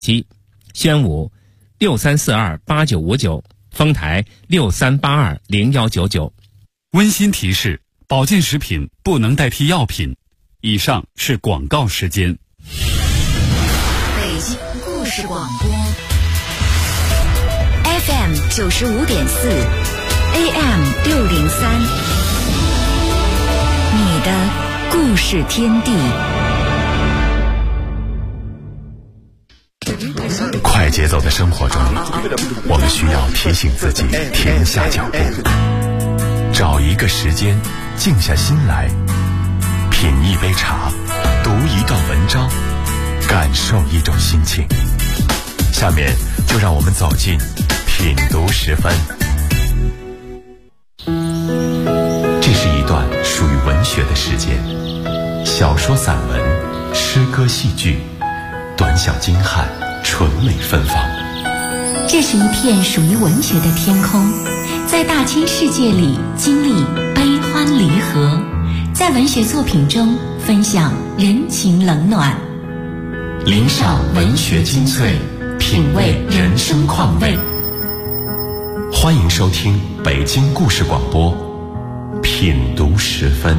即宣武63428959，丰台63820199。 温馨提示：保健食品不能代替药品。以上是广告时间。 北京故事广播 FM 95.4 AM 603，你的故事天地。 快节奏的生活中，我们需要提醒自己停下脚步，找一个时间静下心来，品一杯茶，读一段文章，感受一种心情。下面就让我们走进品读10分。这是一段属于文学的时间，小说、散文、诗歌、戏剧，短小精悍，纯美芬芳。 这是一片属于文学的天空，在大千世界里经历悲欢离合，在文学作品中分享人情冷暖， 领赏文学精粹，品味人生况味。欢迎收听北京故事广播品读10分。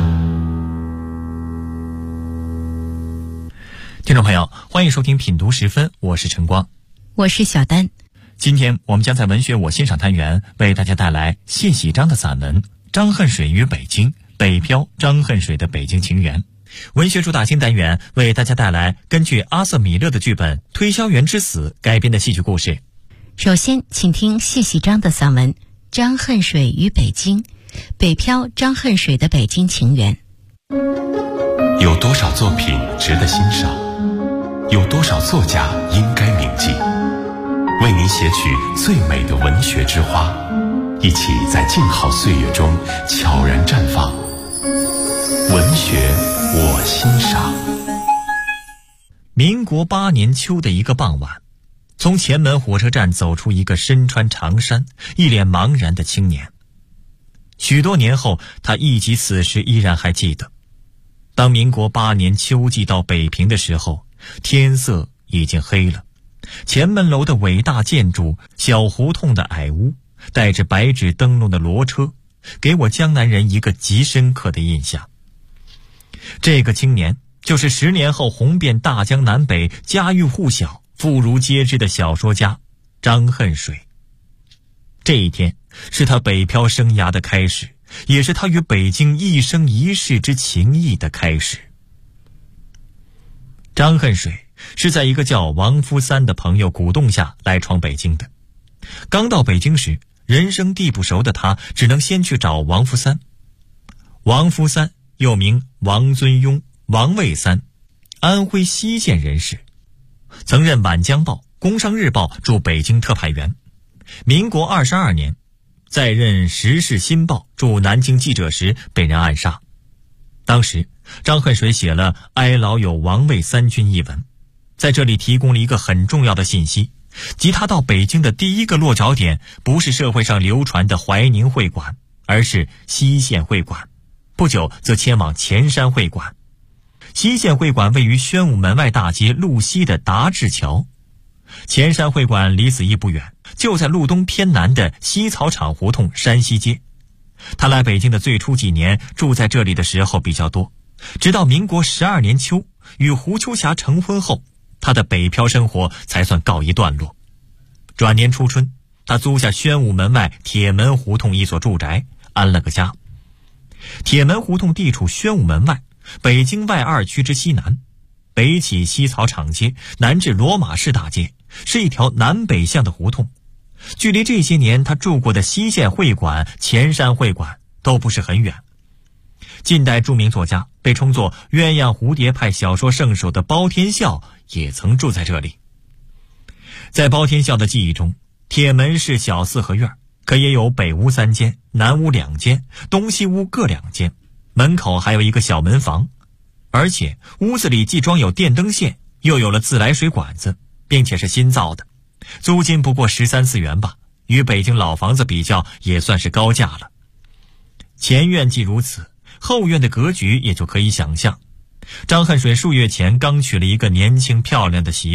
听众朋友，欢迎收听品读10分，我是晨光， 我是小丹。 今天我们将在文学我欣赏单元为大家带来谢喜章的散文《张恨水与北京》，北漂张恨水的北京情缘。文学主打新单元为大家带来根据阿瑟米勒的剧本《推销员之死》改编的戏剧故事。 首先请听谢喜章的散文《张恨水与北京》，北漂张恨水的北京情缘。 有多少作品值得欣赏？有多少作家应该铭记？为您写取最美的文学之花，一起在静好岁月中悄然绽放。文学我欣赏。 民国8年秋的一个傍晚，从前门火车站走出一个身穿长衫、一脸茫然的青年。许多年后，他忆及此时依然还记得，当民国8年秋季到北平的时候，天色已经黑了。前门楼的伟大建筑，小胡同的矮屋，带着白纸灯笼的骡车，给我江南人一个极深刻的印象。这个青年就是10年后红遍大江南北、家喻户晓、妇孺皆知的小说家张恨水。这一天是他北漂生涯的开始，也是他与北京一生一世之情谊的开始。张恨水是在一个叫王夫三的朋友鼓动下来闯北京的。刚到北京时，人生地不熟的他只能先去找王夫三。王夫三又名王尊庸、王卫三，安徽西县人士，曾任晚江报、工商日报驻北京特派员。民国22年，在任时事新报驻南京记者时被人暗杀。当时张恨水写了《哀老友王卫三君》一文，在这里提供了一个很重要的信息，即他到北京的第一个落脚点不是社会上流传的怀宁会馆，而是西县会馆。不久则迁往前山会馆。西县会馆位于宣武门外大街路西的达志桥，前山会馆离此亦不远，就在路东偏南的西草场胡同山西街。他来北京的最初几年住在这里的时候比较多，直到民国12年秋与胡秋霞成婚后，他的北漂生活才算告一段落。转年初春，他租下宣武门外铁门胡同一所住宅，安了个家。铁门胡同地处宣武门外，北京外2区之西南，北起西草场街，南至罗马市大街，是一条南北向的胡同。距离这些年他住过的西县会馆、前山会馆都不是很远。近代著名作家，被称作鸳鸯蝴蝶派小说圣手的包天笑也曾住在这里。在包天笑的记忆中，铁门是小4合院，可也有北屋3间、南屋2间、东西屋各2间，门口还有一个小门房，而且屋子里既装有电灯线，又有了自来水管子，并且是新造的，租金不过13、14元吧，与北京老房子比较也算是高价了。前院既如此，后院的格局也就可以想象。张恨水数月前刚娶了一个年轻漂亮的媳妇，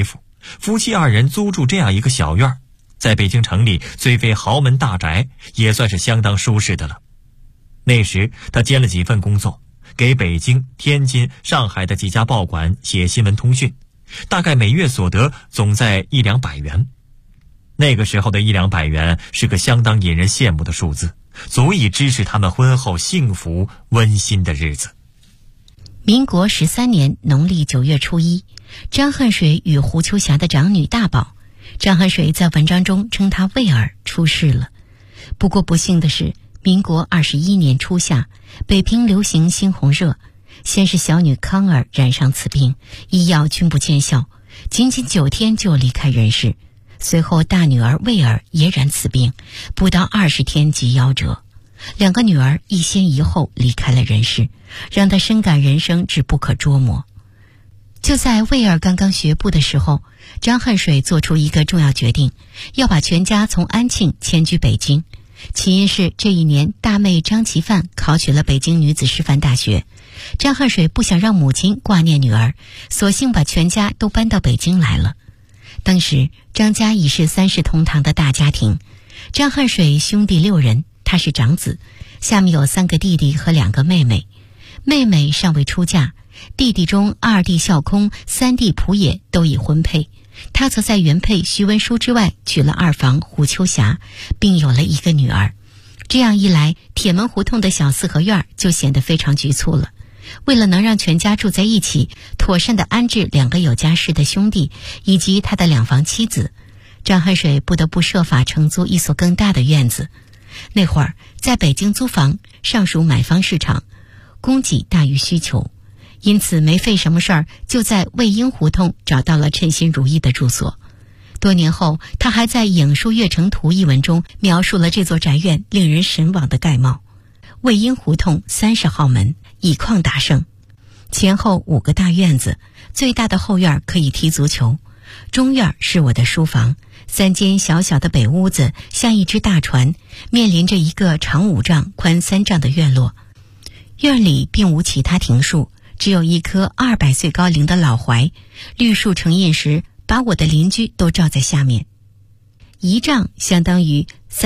夫妻二人租住这样一个小院，在北京城里虽非豪门大宅，也算是相当舒适的了。那时他兼了几份工作，给北京、天津、上海的几家报馆写新闻通讯，大概每月所得总在100-200元。那个时候的100-200元是个相当引人羡慕的数字，足以支持他们婚后幸福温馨的日子。 民国13年农历9月初1，张恨水与胡秋霞的长女大宝，张恨水在文章中称她魏儿，出世了。不过不幸的是，民国21年初夏，北平流行猩红热，先是小女康儿染上此病，医药均不见效，仅仅9天就离开人世。随后大女儿魏儿也染此病，不到20天即夭折。2个女儿一先一后离开了人世，让她深感人生之不可捉摸。就在魏儿刚刚学步的时候，张恨水做出一个重要决定，要把全家从安庆迁居北京。起因是这一年大妹张其范考取了北京女子师范大学，张恨水不想让母亲挂念女儿，索性把全家都搬到北京来了。当时张家已是3世同堂的大家庭，张恨水兄弟6人，他是长子，下面有3个弟弟和2个妹妹。妹妹尚未出嫁，弟弟中2弟孝空、3弟蒲野都已婚配，他则在原配徐文书之外娶了2房胡秋霞，并有了1个女儿。这样一来，铁门胡同的小4合院就显得非常局促了。为了能让全家住在一起，妥善地安置2个有家室的兄弟以及他的2房妻子，张恨水不得不设法承租一所更大的院子。那会儿在北京租房尚属买方市场，供给大于需求，因此没费什么事儿，就在魏婴胡同找到了称心如意的住所。多年后，他还在《影书月城图》一文中描述了这座宅院令人神往的盖貌。魏婴胡同30号门，以矿达胜，前后5个大院子，最大的后院可以踢足球，中院是我的书房，3间小小的北屋子像一只大船，面临着一个长5丈、宽3丈的院落。院里并无其他庭树，只有一棵200岁高龄的老槐，绿树成荫时，把我的邻居都罩在下面。1丈相当于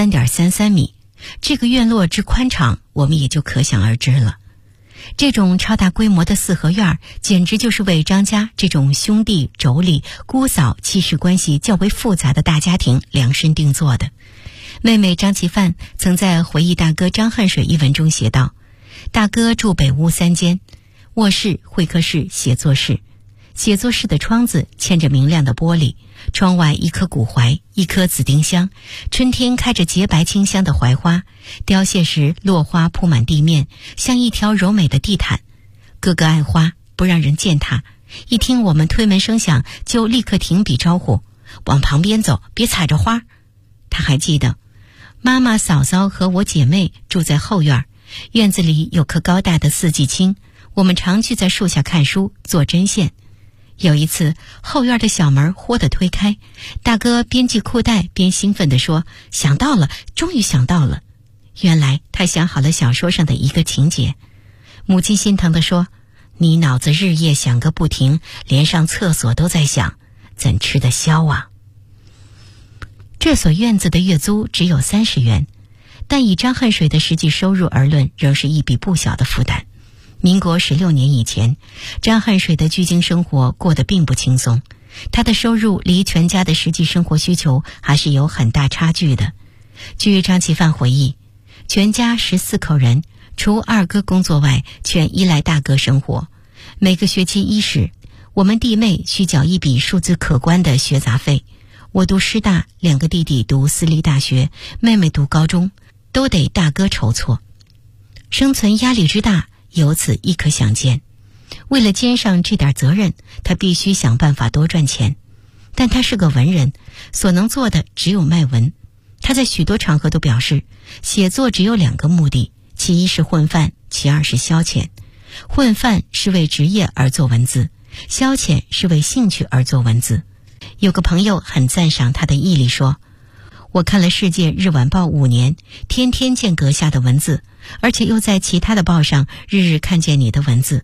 3.33 米，这个院落之宽敞，我们也就可想而知了。这种超大规模的4合院，简直就是为张家这种兄弟、妯娌、姑嫂妻室关系较为复杂的大家庭量身定做的。妹妹张其范曾在回忆大哥张恨水一文中写道：大哥住北屋3间，卧室、会客室、写作室。写作室的窗子嵌着明亮的玻璃，窗外1棵古槐，1棵紫丁香，春天开着洁白清香的槐花，凋谢时落花铺满地面，像一条柔美的地毯。哥哥爱花，不让人践踏，一听我们推门声响，就立刻停笔招呼，往旁边走，别踩着花。他还记得妈妈、嫂嫂和我姐妹住在后院，院子里有棵高大的四季青，我们常去在树下看书，做针线。有一次，后院的小门豁地推开，大哥边系裤带边兴奋地说：想到了，终于想到了。原来他想好了小说上的一个情节。母亲心疼地说：你脑子日夜想个不停，连上厕所都在想，怎吃得消啊？这所院子的月租只有30元，但以张恨水的实际收入而论，仍是一笔不小的负担。民国16年以前，张恨水的居京生活过得并不轻松，他的收入离全家的实际生活需求还是有很大差距的。据张其范回忆，全家14口人，除2哥工作外，全依赖大哥生活。每个学期伊始，我们弟妹需缴一笔数字可观的学杂费。我读师大，2个弟弟读私立大学，妹妹读高中，都得大哥筹措。生存压力之大，由此亦可想见。为了肩上这点责任，他必须想办法多赚钱。但他是个文人，所能做的只有卖文。他在许多场合都表示，写作只有2个目的，其一是混饭，其二是消遣。混饭是为职业而做文字，消遣是为兴趣而做文字。有个朋友很赞赏他的毅力，说：我看了《世界日晚报》5年，天天见阁下的文字，而且又在其他的报上日日看见你的文字，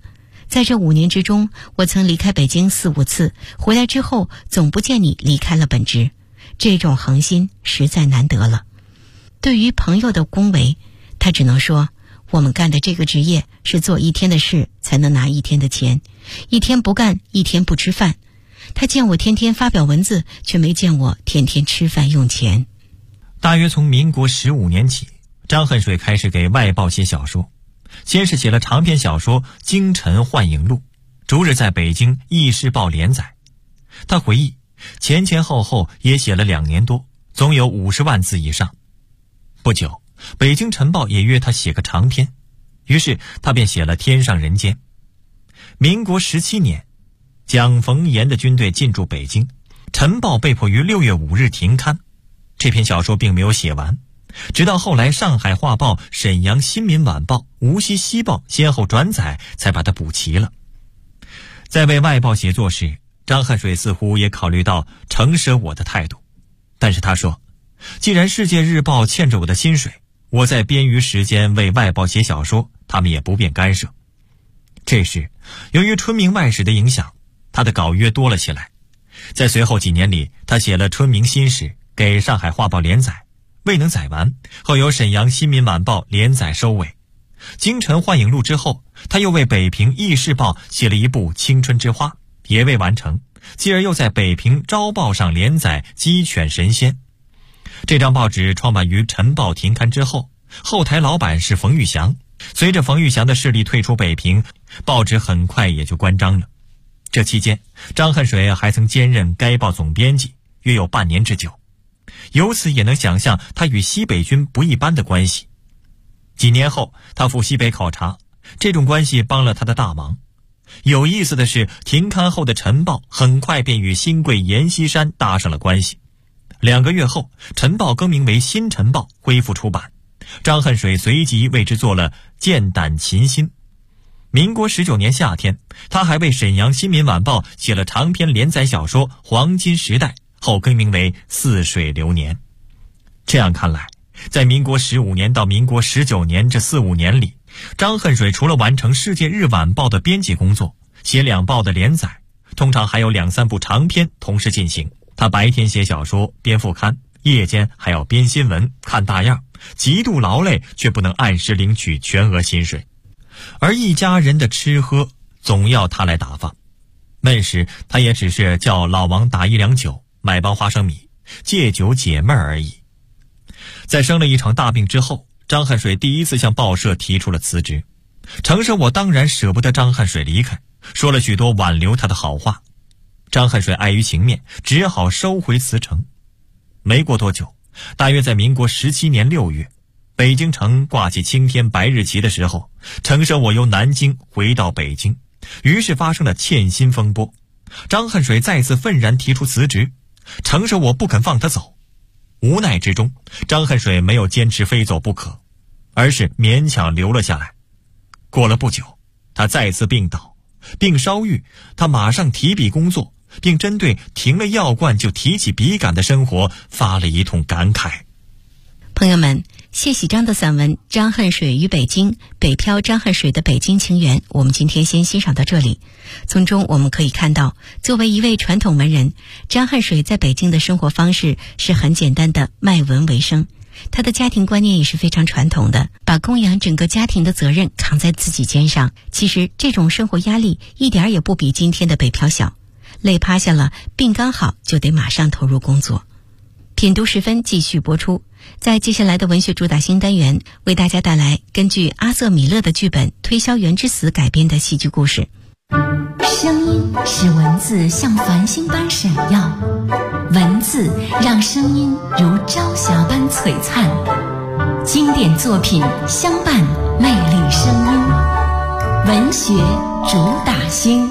在这5年之中，我曾离开北京4、5次，回来之后总不见你离开了本职，这种恒心实在难得了。对于朋友的恭维，他只能说，我们干的这个职业是做1天的事才能拿1天的钱，1天不干1天不吃饭。他见我天天发表文字，却没见我天天吃饭用钱。 大约从民国15年起，张恨水开始给外报写小说，先是写了长篇小说《京城幻影录》，逐日在北京《议事报》连载。他回忆，前后也写了2年多，总有50万字以上。不久，北京晨报也约他写个长篇，于是他便写了《天上人间》。民国17年，蒋逢岩的军队进驻北京，晨报被迫于6月5日停刊。这篇小说并没有写完，直到后来上海画报、沈阳新民晚报、无锡西报先后转载，才把它补齐了。在为外报写作时，张恨水似乎也考虑到承舍我的态度，但是他说，既然世界日报欠着我的薪水，我在编余时间为外报写小说，他们也不便干涉。这时，由于春明外史的影响，他的稿约多了起来。在随后几年里，他写了《春明新史》给上海画报连载，未能载完，后由沈阳新民晚报连载收尾。京城幻影录之后，他又为北平议事报写了一部《青春之花》，也未完成，继而又在北平朝报上连载《鸡犬神仙》。这张报纸创办于晨报停刊之后，后台老板是冯玉祥。随着冯玉祥的势力退出北平，报纸很快也就关张了。这期间，张恨水还曾兼任该报总编辑，约有半年之久。由此也能想象他与西北军不一般的关系。几年后，他赴西北考察，这种关系帮了他的大忙。有意思的是，停刊后的晨报很快便与新贵阎锡山搭上了关系。2个月后，晨报更名为新晨报，恢复出版。张恨水随即为之做了剑胆琴心。民国19年夏天，他还为沈阳新民晚报写了长篇连载小说《黄金时代》，后更名为《似水流年》。这样看来，在民国15年到民国19年这4、5年里，张恨水除了完成世界日晚报的编辑工作，写2报的连载，通常还有2、3部长篇同时进行。他白天写小说编副刊，夜间还要编新闻看大样，极度劳累，却不能按时领取全额薪水。而一家人的吃喝总要他来打发，那时他也只是叫老王打1两酒，买包花生米，借酒解闷而已。在生了一场大病之后，张恨水第一次向报社提出了辞职。程舍我当然舍不得张恨水离开，说了许多挽留他的好话。张恨水碍于情面，只好收回辞呈。没过多久，大约在民国17年6月，北京城挂起青天白日旗的时候，程舍我由南京回到北京，于是发生了欠薪风波。张恨水再次愤然提出辞职，程舍我不肯放他走。无奈之中，张恨水没有坚持非走不可，而是勉强留了下来。过了不久，他再次病倒，病稍愈，他马上提笔工作，并针对停了药罐就提起笔杆的生活发了一通感慨。 朋友们，谢喜章的散文《张恨水与北京》，北漂张恨水的北京情缘，我们今天先欣赏到这里。从中我们可以看到，作为一位传统文人，张恨水在北京的生活方式是很简单的卖文为生。他的家庭观念也是非常传统的，把供养整个家庭的责任扛在自己肩上。其实这种生活压力一点也不比今天的北漂小，累趴下了，病刚好就得马上投入工作。品读时分继续播出。在接下来的文学主打新单元，为大家带来根据阿瑟·米勒的剧本《推销员之死》改编的戏剧故事。 声音使文字像繁星般闪耀，文字让声音如朝霞般璀璨。经典作品相伴，魅力声音，文学主打星。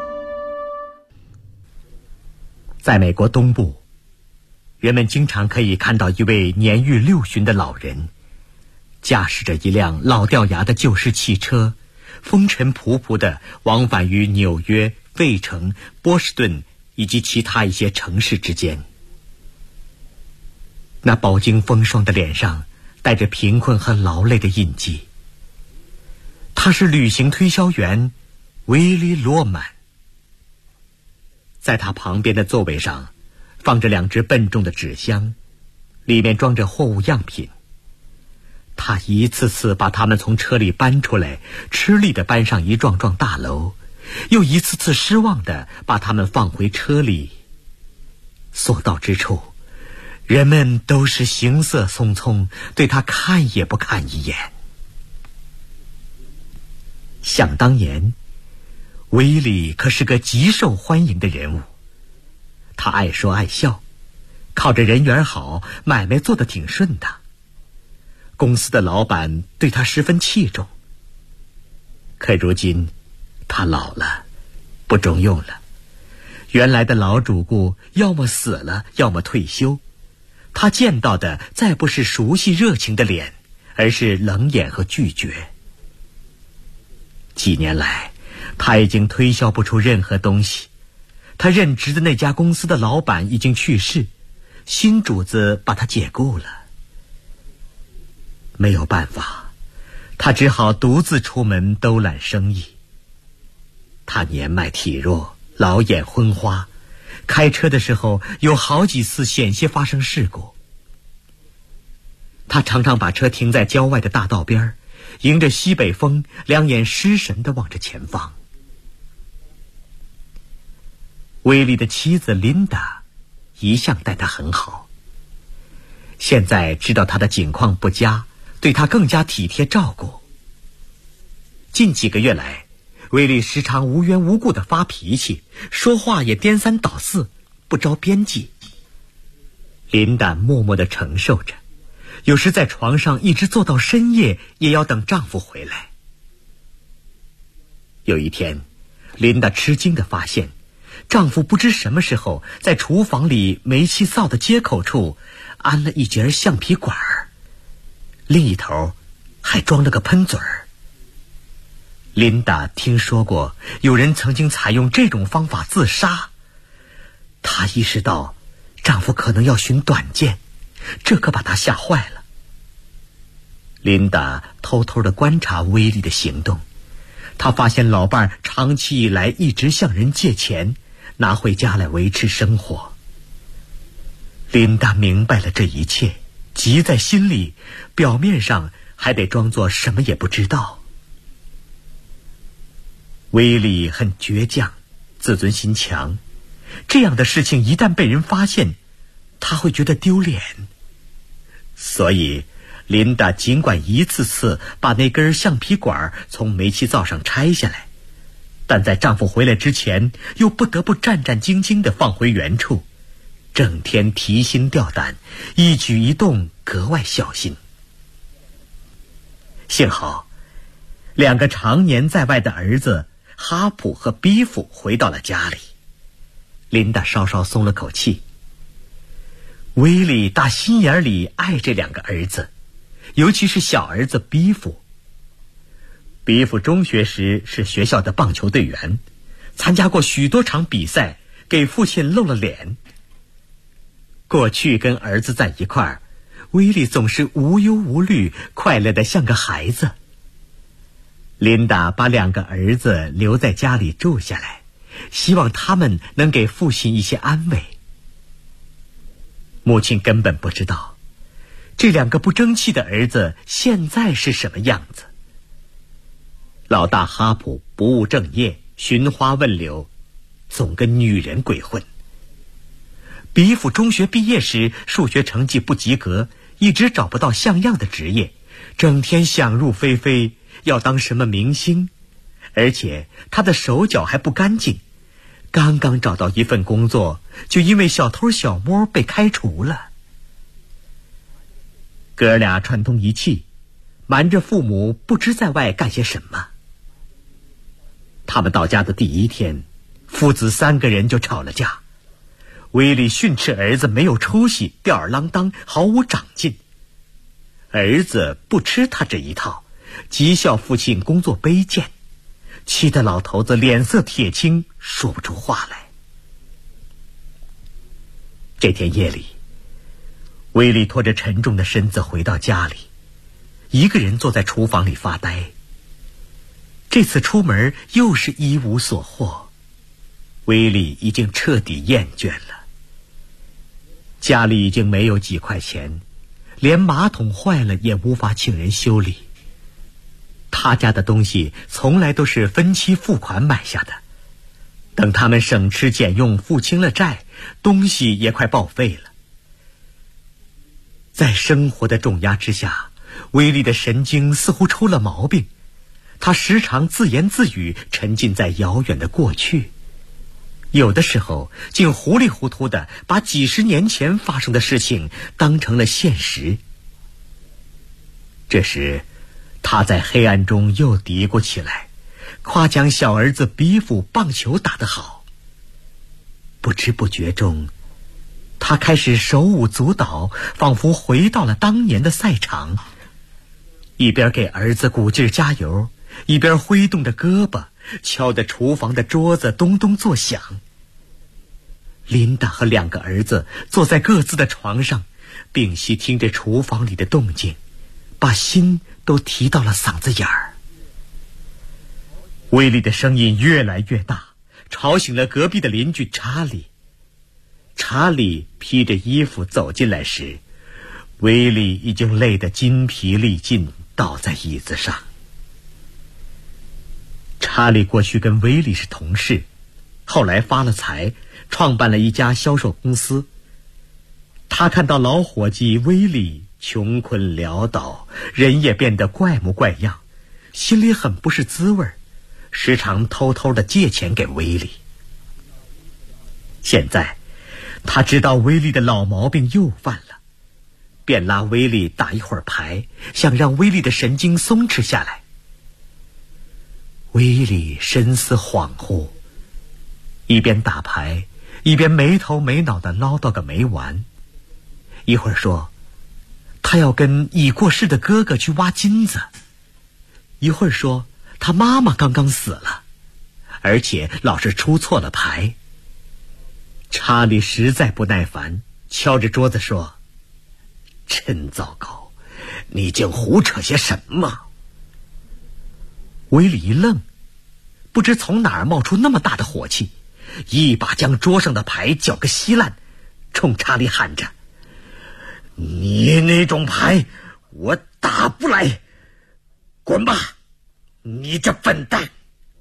在美国东部，人们经常可以看到一位年逾60的老人，驾驶着一辆老掉牙的旧式汽车，风尘仆仆地往返于纽约、费城、波士顿以及其他一些城市之间。那饱经风霜的脸上带着贫困和劳累的印记。他是旅行推销员威利·罗曼。在他旁边的座位上放着2只笨重的纸箱，里面装着货物样品。他一次次把它们从车里搬出来，吃力地搬上一幢幢大楼，又一次次失望地把它们放回车里。所到之处，人们都是行色匆匆，对他看也不看一眼。想当年，威利可是个极受欢迎的人物。他爱说爱笑，靠着人缘好，买卖做得挺顺的。公司的老板对他十分器重。可如今他老了，不中用了。原来的老主顾要么死了，要么退休。他见到的再不是熟悉热情的脸，而是冷眼和拒绝。几年来，他已经推销不出任何东西。他任职的那家公司的老板已经去世，新主子把他解雇了。没有办法，他只好独自出门兜揽生意。他年迈体弱，老眼昏花，开车的时候有好几次险些发生事故。他常常把车停在郊外的大道边，迎着西北风，两眼失神地望着前方。威利的妻子琳达一向待他很好，现在知道他的境况不佳，对他更加体贴照顾。近几个月来，威利时常无缘无故地发脾气，说话也颠三倒四，不着边际。琳达默默地承受着，有时在床上一直坐到深夜，也要等丈夫回来。有一天，琳达吃惊地发现，丈夫不知什么时候在厨房里煤气灶的接口处安了一节橡皮管，另一头还装了个喷嘴儿。琳达听说过有人曾经采用这种方法自杀，她意识到丈夫可能要寻短见，这可把她吓坏了。琳达偷偷地观察威利的行动，她发现老伴长期以来一直向人借钱，拿回家来维持生活。琳达明白了这一切，急在心里，表面上还得装作什么也不知道。威利很倔强，自尊心强，这样的事情一旦被人发现，他会觉得丢脸。所以琳达尽管一次次把那根橡皮管从煤气灶上拆下来，但在丈夫回来之前又不得不战战兢兢地放回原处，整天提心吊胆，一举一动格外小心。幸好2个常年在外的儿子哈普和比夫回到了家里，琳达稍稍松了口气。威利打心眼里爱这2个儿子，尤其是小儿子比夫。比夫中学时是学校的棒球队员，参加过许多场比赛，给父亲露了脸。过去跟儿子在一块儿，威利总是无忧无虑，快乐得像个孩子。琳达把2个儿子留在家里住下来，希望他们能给父亲一些安慰。母亲根本不知道，这2个不争气的儿子现在是什么样子。老大哈普不务正业，寻花问柳，总跟女人鬼混。比夫中学毕业时数学成绩不及格，一直找不到像样的职业，整天想入非非，要当什么明星，而且他的手脚还不干净，刚刚找到一份工作，就因为小偷小摸被开除了。哥俩串通一气，瞒着父母不知在外干些什么。他们到家的第一天，父子3个人就吵了架。威利训斥儿子没有出息，吊儿郎当，毫无长进。儿子不吃他这一套，讥笑父亲工作卑贱，气得老头子脸色铁青，说不出话来。这天夜里，威利拖着沉重的身子回到家里，一个人坐在厨房里发呆。 这次出门又是一无所获。威利已经彻底厌倦了，家里已经没有几块钱，连马桶坏了也无法请人修理。他家的东西从来都是分期付款买下的，等他们省吃俭用付清了债，东西也快报废了。在生活的重压之下，威利的神经似乎出了毛病，他时常自言自语，沉浸在遥远的过去，有的时候竟糊里糊涂地把几十年前发生的事情当成了现实。这时他在黑暗中又嘀咕起来，夸奖小儿子比夫棒球打得好。不知不觉中，他开始手舞足蹈，仿佛回到了当年的赛场，一边给儿子鼓劲加油，一边挥动着胳膊，敲得厨房的桌子咚咚作响。琳达和2个儿子坐在各自的床上，屏息听着厨房里的动静，把心都提到了嗓子眼儿。威利的声音越来越大，吵醒了隔壁的邻居查理。查理披着衣服走进来时，威利已经累得筋疲力尽，倒在椅子上。查理过去跟威利是同事，后来发了财，创办了一家销售公司。他看到老伙计威利穷困潦倒，人也变得怪模怪样，心里很不是滋味，时常偷偷地借钱给威利。现在他知道威利的老毛病又犯了，便拉威利打一会儿牌，想让威利的神经松弛下来。威利神思恍惚，一边打牌一边没头没脑地唠叨个没完。一会儿说他要跟已过世的哥哥去挖金子，一会儿说他妈妈刚刚死了，而且老是出错了牌。查理实在不耐烦，敲着桌子说：“真糟糕，你竟胡扯些什么？”威利一愣，不知从哪儿冒出那么大的火气，一把将桌上的牌搅个稀烂，冲查理喊着：“你那种牌我打不来，滚吧，你这笨蛋！”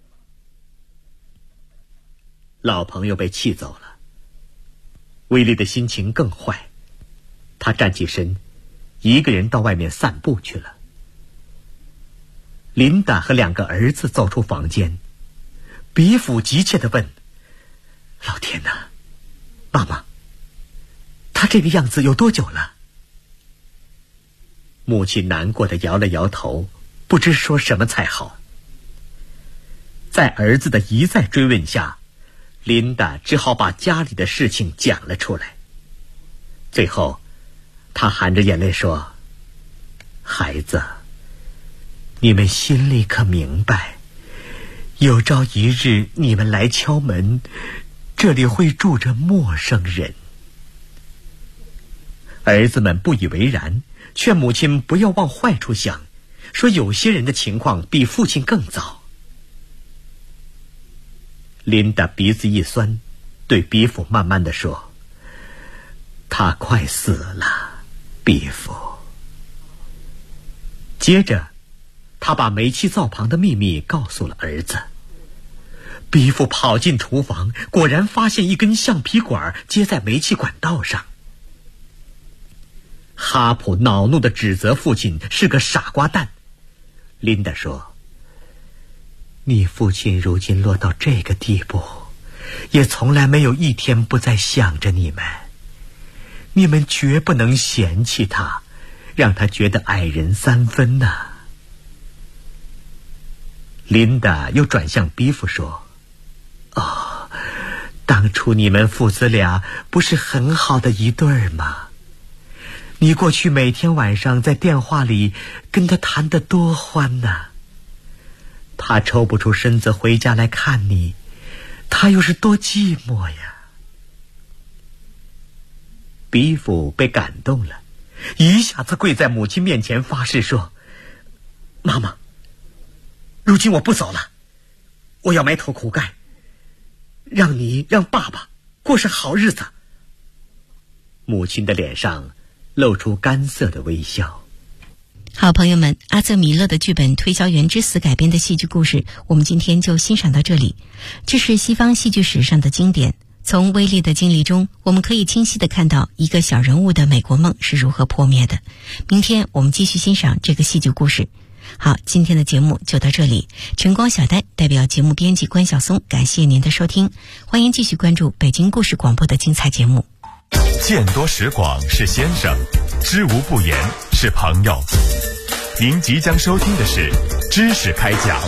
老朋友被气走了，威利的心情更坏，他站起身，一个人到外面散步去了。琳达和2个儿子走出房间，比夫急切地问：“老天哪，妈妈，他这个样子有多久了？”母亲难过地摇了摇头，不知说什么才好。在儿子的一再追问下，琳达只好把家里的事情讲了出来。最后她含着眼泪说：“孩子，你们心里可明白，有朝一日你们来敲门，这里会住着陌生人。”儿子们不以为然，劝母亲不要往坏处想，说有些人的情况比父亲更糟。琳达鼻子一酸，对比夫慢慢地说：“他快死了，比夫。”接着他把煤气灶旁的秘密告诉了儿子。比夫跑进厨房，果然发现一根橡皮管接在煤气管道上。哈普恼怒地指责父亲是个傻瓜蛋。琳达说：“你父亲如今落到这个地步，也从来没有一天不再想着你们。你们绝不能嫌弃他，让他觉得矮人3分呐。”琳达又转向比夫说：“哦，当初你们父子俩不是很好的一对儿吗？你过去每天晚上在电话里跟他谈得多欢呐。他抽不出身子回家来看你，他又是多寂寞呀。”比夫被感动了，一下子跪在母亲面前发誓说：“妈妈， 如今我不走了，我要埋头苦干，让爸爸过上好日子。母亲的脸上露出干涩的微笑。 好朋友们，阿瑟米勒的剧本《推销员之死》改编的戏剧故事，我们今天就欣赏到这里。这是西方戏剧史上的经典，从威利的经历中，我们可以清晰地看到一个小人物的美国梦是如何破灭的。明天我们继续欣赏这个戏剧故事。好，今天的节目就到这里。晨光小戴代表节目编辑关晓松，感谢您的收听，欢迎继续关注北京故事广播的精彩节目。 见多识广是先生，知无不言是朋友。您即将收听的是知识开讲。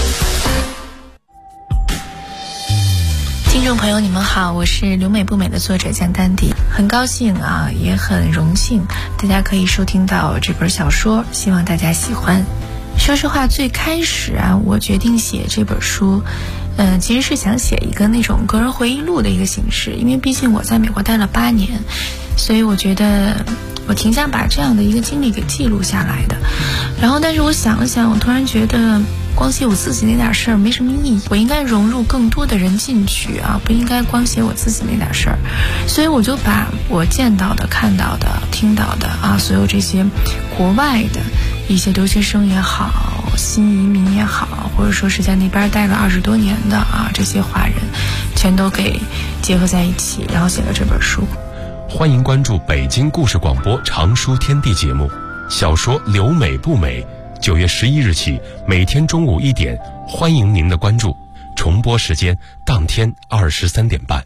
听众朋友你们好，我是留美不美的作者江丹迪，很高兴啊，也很荣幸大家可以收听到这本小说，希望大家喜欢。说实话，最开始啊，我决定写这本书其实是想写一个那种个人回忆录的一个形式，因为毕竟我在美国待了8年，所以我觉得我挺想把这样的一个经历给记录下来的。然后但是我想了想，我突然觉得光写我自己那点事儿没什么意义，我应该融入更多的人进去啊，不应该光写我自己那点事儿。所以我就把我见到的、看到的、听到的啊，所有这些国外的一些留学生也好，新移民也好，或者说是在那边待了20多年的啊，这些华人全都给结合在一起，然后写了这本书。 欢迎关注北京故事广播长书天地节目，小说留美不美，9月11日起每天中午1点，欢迎您的关注，重播时间当天23点半。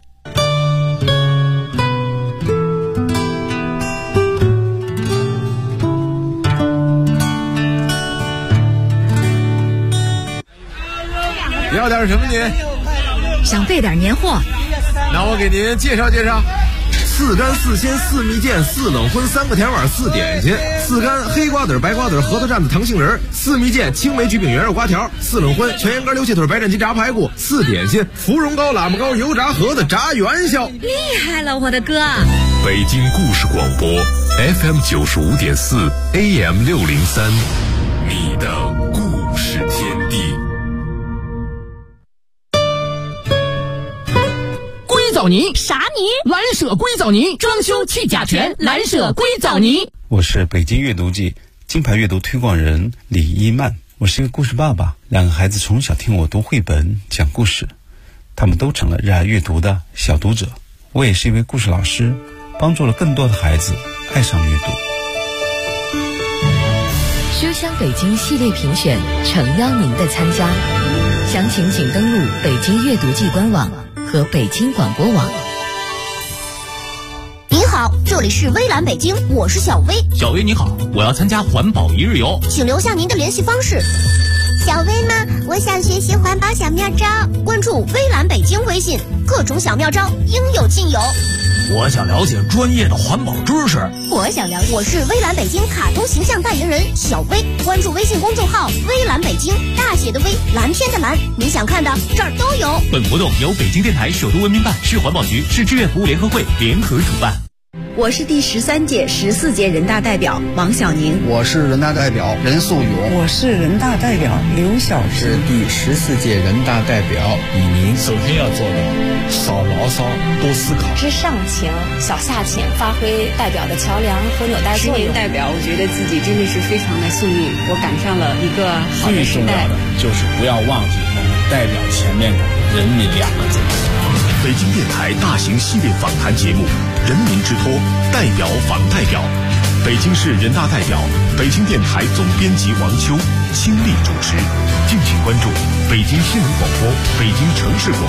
你要点什么您？ 想备点年货。 那我给您介绍介绍：4干4鲜4蜜饯4冷荤3个甜碗4点心，4干黑瓜子白瓜子核桃蘸子糖杏仁，4蜜饯青梅焗饼圆肉瓜条，4冷荤全羊肝溜切腿白斩鸡炸排骨，4点心芙蓉糕喇嘛糕油炸盒子炸元宵。 厉害了，我的哥！ 北京故事广播 FM 95.4 AM 603，你的故事天地。 硅藻泥？ 啥泥？ 蓝舍硅藻泥，装修去甲醛，蓝舍硅藻泥。 我是北京阅读季金牌阅读推广人李一曼，我是一个故事爸爸，2个孩子从小听我读绘本讲故事，他们都成了热爱阅读的小读者。我也是一位故事老师，帮助了更多的孩子爱上阅读。 书香北京系列评选诚邀您的参加，详情请登录北京阅读季官网和北京广播网。 您好，这里是微蓝北京，我是小薇。 小薇你好，我要参加环保1日游， 请留下您的联系方式。 小薇吗？我想学习环保小妙招， 关注微蓝北京微信，各种小妙招应有尽有。 我想了解专业的环保知识。 我是微蓝北京卡通形象代言人小薇，关注微信公众号微蓝北京，大写的微，蓝天的蓝，你想看的这儿都有。 本活动由北京电台首都文明办、市环保局、市志愿服务联合会联合主办。 我是第13届、14届人大代表王小宁。 我是人大代表任素勇。 我是人大代表刘晓平。 是第14届人大代表李明。 首先要做到少牢骚，多思考。 知上情，小下潜，发挥代表的桥梁和纽带作用。 10年代表，我觉得自己真的是非常的幸运，我赶上了一个好的时代。 最重要的就是不要忘记我们代表前面的人民2个字。 北京电台大型系列访谈节目《人民之托》代表访代表，北京市人大代表，北京电台总编辑王秋亲力主持。敬请关注北京新闻广播、北京城市广播。